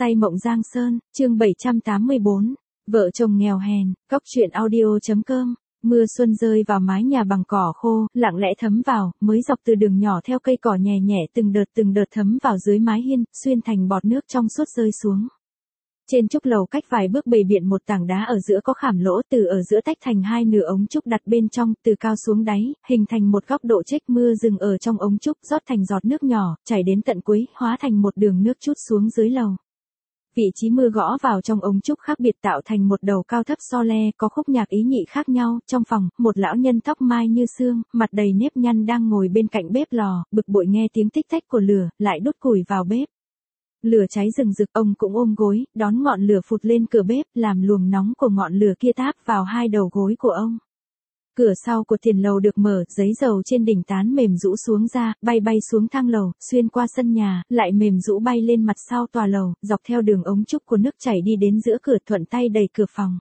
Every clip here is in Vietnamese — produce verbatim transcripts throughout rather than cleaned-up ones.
Say mộng Giang Sơn, chương bảy trăm tám mươi bốn, vợ chồng nghèo hèn, cóc truyện audio chấm com. Mưa xuân rơi vào mái nhà bằng cỏ khô, lặng lẽ thấm vào, mới dọc từ đường nhỏ theo cây cỏ nhẹ nhẹ từng đợt từng đợt thấm vào dưới mái hiên, xuyên thành bọt nước trong suốt rơi xuống. Trên trúc lầu cách vài bước bày biện một tảng đá ở giữa có khảm lỗ, từ ở giữa tách thành hai nửa ống trúc đặt bên trong, từ cao xuống đáy, hình thành một góc độ chếch, mưa dừng ở trong ống trúc, rót thành giọt nước nhỏ, chảy đến tận cuối, hóa thành một đường nước trút xuống dưới lầu. Vị trí mưa gõ vào trong ống trúc khác biệt tạo thành một đầu cao thấp so le, có khúc nhạc ý nhị khác nhau. Trong phòng, một lão nhân tóc mai như sương, mặt đầy nếp nhăn đang ngồi bên cạnh bếp lò, bực bội nghe tiếng tích tách của lửa, lại đốt củi vào bếp. Lửa cháy rừng rực, ông cũng ôm gối, đón ngọn lửa phụt lên cửa bếp, làm luồng nóng của ngọn lửa kia táp vào hai đầu gối của ông. Cửa sau của tiền lầu được mở, giấy dầu trên đỉnh tán mềm rũ xuống ra, bay bay xuống thang lầu, xuyên qua sân nhà, lại mềm rũ bay lên mặt sau tòa lầu, dọc theo đường ống trúc của nước chảy đi đến giữa cửa, thuận tay đẩy cửa phòng.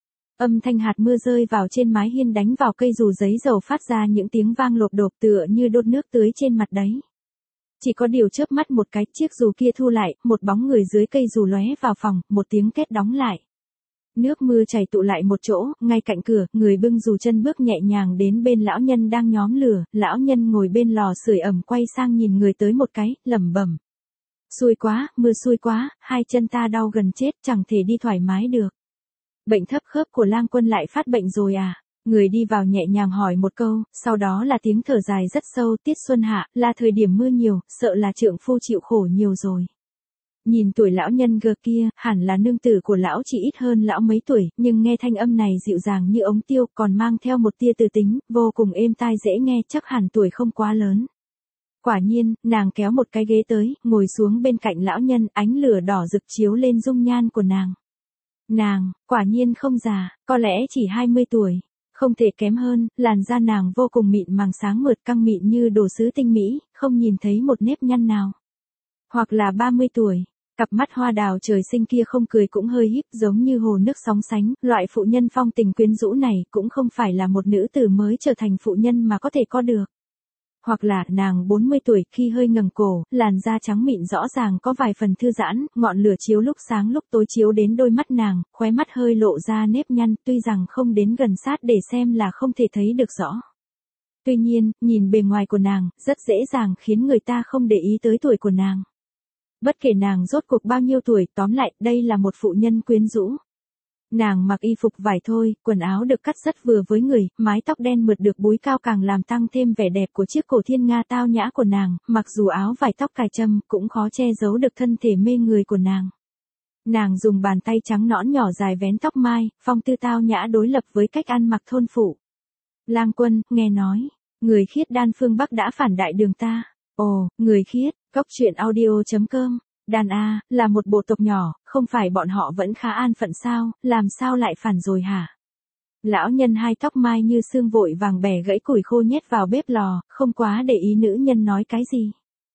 Âm thanh hạt mưa rơi vào trên mái hiên đánh vào cây dù giấy dầu phát ra những tiếng vang lộp độp tựa như đốt nước tưới trên mặt đấy. Chỉ có điều chớp mắt một cái, chiếc dù kia thu lại, một bóng người dưới cây dù lóe vào phòng, một tiếng két đóng lại. Nước mưa chảy tụ lại một chỗ, ngay cạnh cửa, người bưng dù chân bước nhẹ nhàng đến bên lão nhân đang nhóm lửa, lão nhân ngồi bên lò sưởi ẩm quay sang nhìn người tới một cái, lẩm bẩm. Xui quá, mưa xui quá, hai chân ta đau gần chết, chẳng thể đi thoải mái được. Bệnh thấp khớp của Lang Quân lại phát bệnh rồi à? Người đi vào nhẹ nhàng hỏi một câu, sau đó là tiếng thở dài rất sâu, tiết xuân hạ, là thời điểm mưa nhiều, sợ là trượng phu chịu khổ nhiều rồi. Nhìn tuổi lão nhân gờ kia, hẳn là nương tử của lão chỉ ít hơn lão mấy tuổi, nhưng nghe thanh âm này dịu dàng như ống tiêu, còn mang theo một tia từ tính, vô cùng êm tai dễ nghe, chắc hẳn tuổi không quá lớn. Quả nhiên, nàng kéo một cái ghế tới, ngồi xuống bên cạnh lão nhân, ánh lửa đỏ rực chiếu lên dung nhan của nàng. Nàng, quả nhiên không già, có lẽ chỉ hai mươi tuổi. Không thể kém hơn, làn da nàng vô cùng mịn màng sáng mượt căng mịn như đồ sứ tinh mỹ, không nhìn thấy một nếp nhăn nào. Hoặc là ba mươi tuổi, cặp mắt hoa đào trời sinh kia không cười cũng hơi híp giống như hồ nước sóng sánh, loại phụ nhân phong tình quyến rũ này cũng không phải là một nữ tử mới trở thành phụ nhân mà có thể có được. Hoặc là nàng bốn mươi tuổi khi hơi ngẩng cổ, làn da trắng mịn rõ ràng có vài phần thư giãn, ngọn lửa chiếu lúc sáng lúc tối chiếu đến đôi mắt nàng, khóe mắt hơi lộ ra nếp nhăn, tuy rằng không đến gần sát để xem là không thể thấy được rõ. Tuy nhiên, nhìn bề ngoài của nàng, rất dễ dàng khiến người ta không để ý tới tuổi của nàng. Bất kể nàng rốt cuộc bao nhiêu tuổi, tóm lại, đây là một phụ nhân quyến rũ. Nàng mặc y phục vải thôi, quần áo được cắt rất vừa với người, mái tóc đen mượt được búi cao càng làm tăng thêm vẻ đẹp của chiếc cổ thiên nga tao nhã của nàng, mặc dù áo vải tóc cài châm, cũng khó che giấu được thân thể mê người của nàng. Nàng dùng bàn tay trắng nõn nhỏ dài vén tóc mai, phong tư tao nhã đối lập với cách ăn mặc thôn phụ. Lang Quân, nghe nói, người Khiết Đan phương Bắc đã phản đại đường ta. Ồ, người Khiết, cóc truyện audio chấm com. Đàn A, là một bộ tộc nhỏ, không phải bọn họ vẫn khá an phận sao, làm sao lại phản rồi hả? Lão nhân hai tóc mai như sương vội vàng bẻ gãy củi khô nhét vào bếp lò, không quá để ý nữ nhân nói cái gì.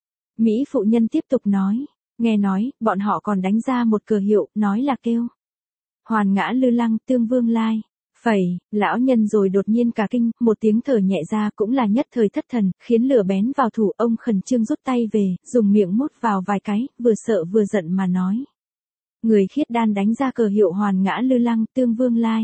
Mỹ phụ nhân tiếp tục nói, nghe nói, bọn họ còn đánh ra một cờ hiệu, nói là kêu. Hoàn Ngã Lư Lăng, Tương Vương Lai. Phẩy, lão nhân rồi đột nhiên cả kinh, một tiếng thở nhẹ ra cũng là nhất thời thất thần, khiến lửa bén vào thủ, ông khẩn trương rút tay về, dùng miệng mút vào vài cái, vừa sợ vừa giận mà nói. Người Khiết Đan đánh ra cờ hiệu Hoàn Ngã Lư Lăng, Tương Vương Lai.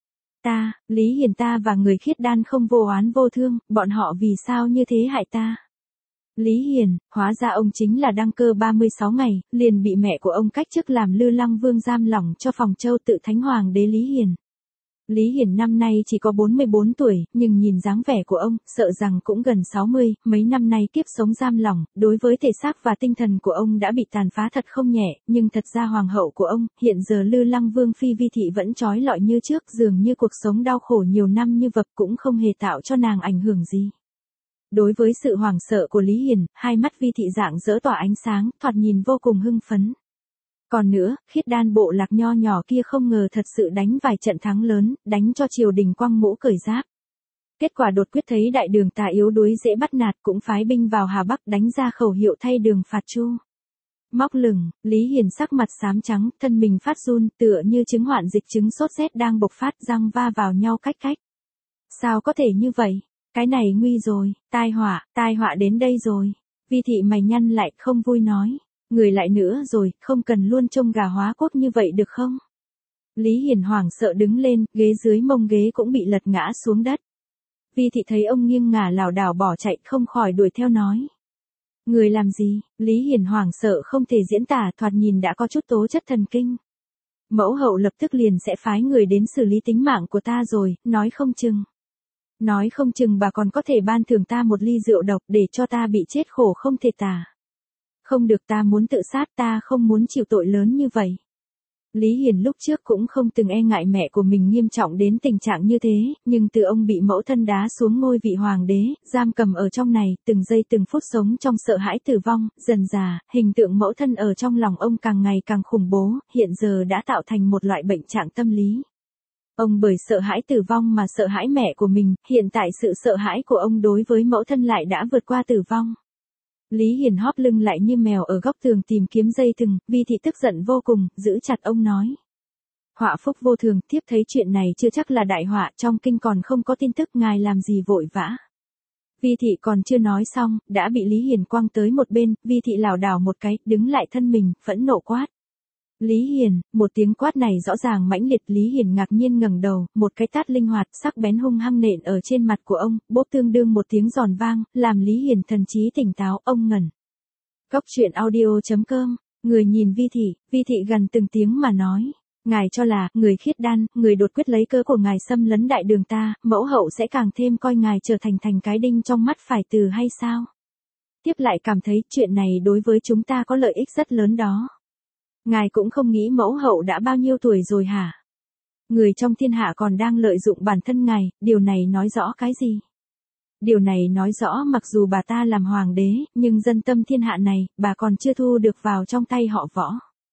Ta, Lý Hiền ta và người Khiết Đan không vô oán vô thương, bọn họ vì sao như thế hại ta? Lý Hiền, hóa ra ông chính là đăng cơ ba mươi sáu ngày, liền bị mẹ của ông cách chức làm Lư Lăng Vương giam lỏng cho phòng châu tự thánh hoàng đế Lý Hiền. Lý Hiển năm nay chỉ có bốn mươi bốn tuổi, nhưng nhìn dáng vẻ của ông, sợ rằng cũng gần sáu mươi, mấy năm nay kiếp sống giam lỏng, đối với thể xác và tinh thần của ông đã bị tàn phá thật không nhẹ, nhưng thật ra hoàng hậu của ông, hiện giờ Lư Lăng Vương Phi Vi Thị vẫn trói lọi như trước, dường như cuộc sống đau khổ nhiều năm như vật cũng không hề tạo cho nàng ảnh hưởng gì. Đối với sự hoảng sợ của Lý Hiển, hai mắt Vi Thị rạng rỡ tỏa ánh sáng, thoạt nhìn vô cùng hưng phấn. Còn nữa, Khiết Đan bộ lạc nho nhỏ kia không ngờ thật sự đánh vài trận thắng lớn, đánh cho triều đình quăng mũ cởi giáp. Kết quả đột quyết thấy đại đường ta yếu đuối dễ bắt nạt cũng phái binh vào Hà Bắc đánh ra khẩu hiệu thay đường phạt Chu. Móc lửng, Lý Hiền sắc mặt xám trắng, thân mình phát run, tựa như chứng hoạn dịch chứng sốt rét đang bộc phát, răng va vào nhau cách cách. Sao có thể như vậy? Cái này nguy rồi, tai họa, tai họa đến đây rồi. Vi Thị mày nhăn lại, không vui nói. Người lại nữa rồi, không cần luôn trông gà hóa quốc như vậy được không? Lý Hiền hoảng sợ đứng lên, ghế dưới mông ghế cũng bị lật ngã xuống đất. Vi thị thấy ông nghiêng ngả lảo đảo bỏ chạy không khỏi đuổi theo nói. Người làm gì? Lý Hiền hoảng sợ không thể diễn tả, thoạt nhìn đã có chút tố chất thần kinh. Mẫu hậu lập tức liền sẽ phái người đến xử lý tính mạng của ta rồi, nói không chừng. Nói không chừng bà còn có thể ban thưởng ta một ly rượu độc để cho ta bị chết khổ không thể tả. Không được, ta muốn tự sát, ta không muốn chịu tội lớn như vậy. Lý Hiền lúc trước cũng không từng e ngại mẹ của mình nghiêm trọng đến tình trạng như thế, nhưng từ ông bị mẫu thân đá xuống ngôi vị hoàng đế, giam cầm ở trong này, từng giây từng phút sống trong sợ hãi tử vong, dần dà, hình tượng mẫu thân ở trong lòng ông càng ngày càng khủng bố, hiện giờ đã tạo thành một loại bệnh trạng tâm lý. Ông bởi sợ hãi tử vong mà sợ hãi mẹ của mình, hiện tại sự sợ hãi của ông đối với mẫu thân lại đã vượt qua tử vong. Lý Hiền hóp lưng lại như mèo ở góc tường tìm kiếm dây thừng, Vi thị tức giận vô cùng, giữ chặt ông nói. Họa phúc vô thường, thiếp thấy chuyện này chưa chắc là đại họa, trong kinh còn không có tin tức, ngài làm gì vội vã. Vi thị còn chưa nói xong, đã bị Lý Hiền quăng tới một bên, Vi thị lảo đảo một cái, đứng lại thân mình, phẫn nộ quát. Lý Hiền, một tiếng quát này rõ ràng mãnh liệt. Lý Hiền ngạc nhiên ngẩng đầu, một cái tát linh hoạt, sắc bén hung hăng nện ở trên mặt của ông, bốp tương đương một tiếng giòn vang, làm Lý Hiền thần trí tỉnh táo, ông ngẩn. Cốc truyện audio chấm com, người nhìn Vi thị, Vi thị gần từng tiếng mà nói. Ngài cho là, người khiết đan, người đột quyết lấy cớ của ngài xâm lấn đại đường ta, mẫu hậu sẽ càng thêm coi ngài trở thành thành cái đinh trong mắt phải từ hay sao? Tiếp lại cảm thấy chuyện này đối với chúng ta có lợi ích rất lớn đó. Ngài cũng không nghĩ mẫu hậu đã bao nhiêu tuổi rồi hả? Người trong thiên hạ còn đang lợi dụng bản thân ngài, điều này nói rõ cái gì? Điều này nói rõ mặc dù bà ta làm hoàng đế, nhưng dân tâm thiên hạ này, bà còn chưa thu được vào trong tay họ Võ.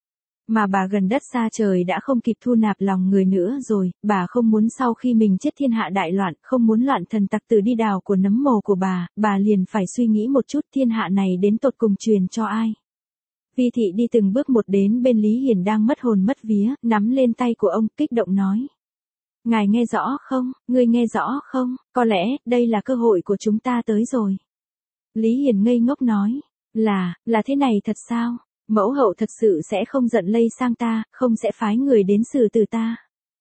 Mà bà gần đất xa trời đã không kịp thu nạp lòng người nữa rồi, bà không muốn sau khi mình chết thiên hạ đại loạn, không muốn loạn thần tặc tử đi đào của nấm mồ của bà, bà liền phải suy nghĩ một chút thiên hạ này đến tột cùng truyền cho ai. Vi thị đi từng bước một đến bên Lý Hiền đang mất hồn mất vía, nắm lên tay của ông, kích động nói. Ngài nghe rõ không, ngươi nghe rõ không, có lẽ, đây là cơ hội của chúng ta tới rồi. Lý Hiền ngây ngốc nói, là, là thế này thật sao, mẫu hậu thật sự sẽ không giận lây sang ta, không sẽ phái người đến xử tử ta.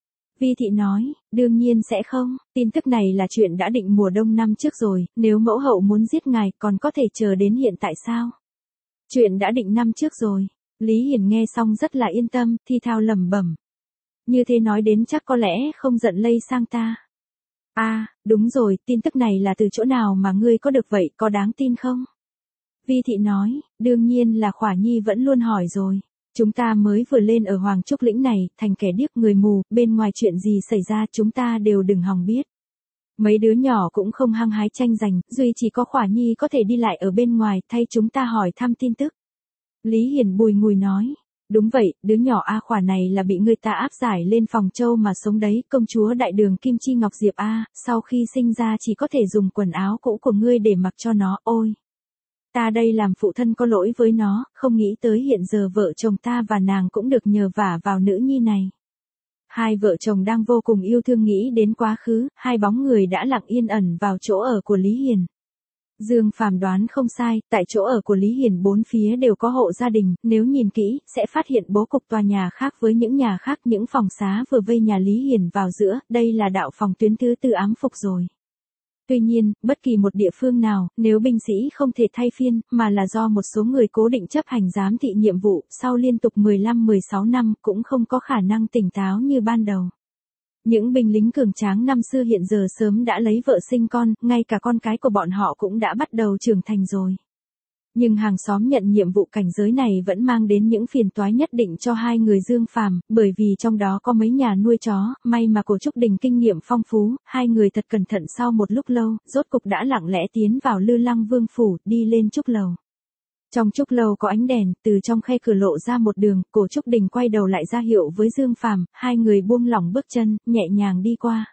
Vi thị nói, đương nhiên sẽ không, tin tức này là chuyện đã định mùa đông năm trước rồi, nếu mẫu hậu muốn giết ngài còn có thể chờ đến hiện tại sao? Chuyện đã định năm trước rồi. Lý Hiền nghe xong rất là yên tâm, thi thao lẩm bẩm. Như thế nói đến chắc có lẽ không giận lây sang ta. À, đúng rồi, tin tức này là từ chỗ nào mà ngươi có được vậy, có đáng tin không? Vi thị nói, đương nhiên là Khỏa Nhi vẫn luôn hỏi rồi. Chúng ta mới vừa lên ở Hoàng Trúc Lĩnh này, thành kẻ điếc người mù, bên ngoài chuyện gì xảy ra chúng ta đều đừng hòng biết. Mấy đứa nhỏ cũng không hăng hái tranh giành, duy chỉ có Khỏa Nhi có thể đi lại ở bên ngoài, thay chúng ta hỏi thăm tin tức. Lý Hiền bùi ngùi nói, đúng vậy, đứa nhỏ A Khỏa này là bị người ta áp giải lên phòng châu mà sống đấy, công chúa đại đường Kim Chi Ngọc Diệp A, sau khi sinh ra chỉ có thể dùng quần áo cũ của ngươi để mặc cho nó, ôi. Ta đây làm phụ thân có lỗi với nó, không nghĩ tới hiện giờ vợ chồng ta và nàng cũng được nhờ vả vào nữ nhi này. Hai vợ chồng đang vô cùng yêu thương nghĩ đến quá khứ, hai bóng người đã lặng yên ẩn vào chỗ ở của Lý Hiền. Dương Phàm đoán không sai, tại chỗ ở của Lý Hiền bốn phía đều có hộ gia đình, nếu nhìn kỹ, sẽ phát hiện bố cục tòa nhà khác với những nhà khác, những phòng xá vừa vây nhà Lý Hiền vào giữa, đây là đạo phòng tuyến thứ tư ám phục rồi. Tuy nhiên, bất kỳ một địa phương nào, nếu binh sĩ không thể thay phiên, mà là do một số người cố định chấp hành giám thị nhiệm vụ, sau liên tục mười lăm mười sáu năm, cũng không có khả năng tỉnh táo như ban đầu. Những binh lính cường tráng năm xưa hiện giờ sớm đã lấy vợ sinh con, ngay cả con cái của bọn họ cũng đã bắt đầu trưởng thành rồi. Nhưng hàng xóm nhận nhiệm vụ cảnh giới này vẫn mang đến những phiền toái nhất định cho hai người Dương Phàm, bởi vì trong đó có mấy nhà nuôi chó, may mà Cổ Trúc Đình kinh nghiệm phong phú, hai người thật cẩn thận sau một lúc lâu, rốt cục đã lặng lẽ tiến vào Lư Lăng Vương phủ, đi lên trúc lầu. Trong trúc lầu có ánh đèn, từ trong khe cửa lộ ra một đường, Cổ Trúc Đình quay đầu lại ra hiệu với Dương Phàm, hai người buông lỏng bước chân, nhẹ nhàng đi qua.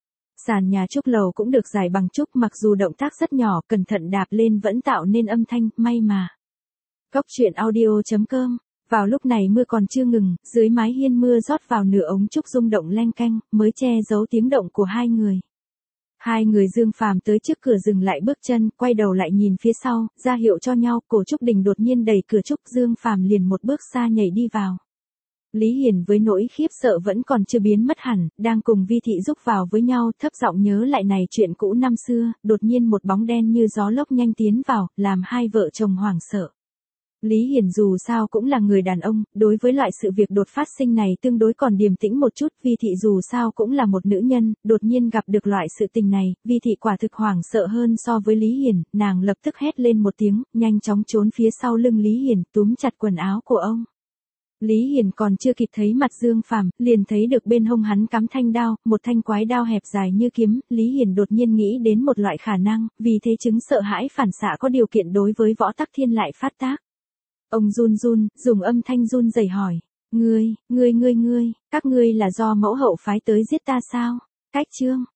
Sàn nhà trúc lầu cũng được rải bằng trúc, mặc dù động tác rất nhỏ, cẩn thận đạp lên vẫn tạo nên âm thanh, may mà. Cốc truyện audio chấm com, vào lúc này mưa còn chưa ngừng, dưới mái hiên mưa rót vào nửa ống trúc rung động leng keng, mới che giấu tiếng động của hai người. Hai người Dương Phàm tới trước cửa dừng lại bước chân, quay đầu lại nhìn phía sau, ra hiệu cho nhau, Cổ Trúc Đình đột nhiên đẩy cửa Trúc, Dương Phàm liền một bước xa nhảy đi vào. Lý Hiền với nỗi khiếp sợ vẫn còn chưa biến mất hẳn, đang cùng Vi Thị rúc vào với nhau, thấp giọng nhớ lại này chuyện cũ năm xưa, đột nhiên một bóng đen như gió lốc nhanh tiến vào, làm hai vợ chồng hoảng sợ. Lý Hiền dù sao cũng là người đàn ông, đối với loại sự việc đột phát sinh này tương đối còn điềm tĩnh một chút, Vi Thị dù sao cũng là một nữ nhân, đột nhiên gặp được loại sự tình này, Vi Thị quả thực hoảng sợ hơn so với Lý Hiền, nàng lập tức hét lên một tiếng, nhanh chóng trốn phía sau lưng Lý Hiền, túm chặt quần áo của ông. Lý Hiền còn chưa kịp thấy mặt Dương Phàm, liền thấy được bên hông hắn cắm thanh đao, một thanh quái đao hẹp dài như kiếm, Lý Hiền đột nhiên nghĩ đến một loại khả năng, vì thế chứng sợ hãi phản xạ có điều kiện đối với Võ Tắc Thiên lại phát tác. Ông run run, dùng âm thanh run rẩy hỏi, ngươi, ngươi ngươi ngươi, các ngươi là do mẫu hậu phái tới giết ta sao? Cách chương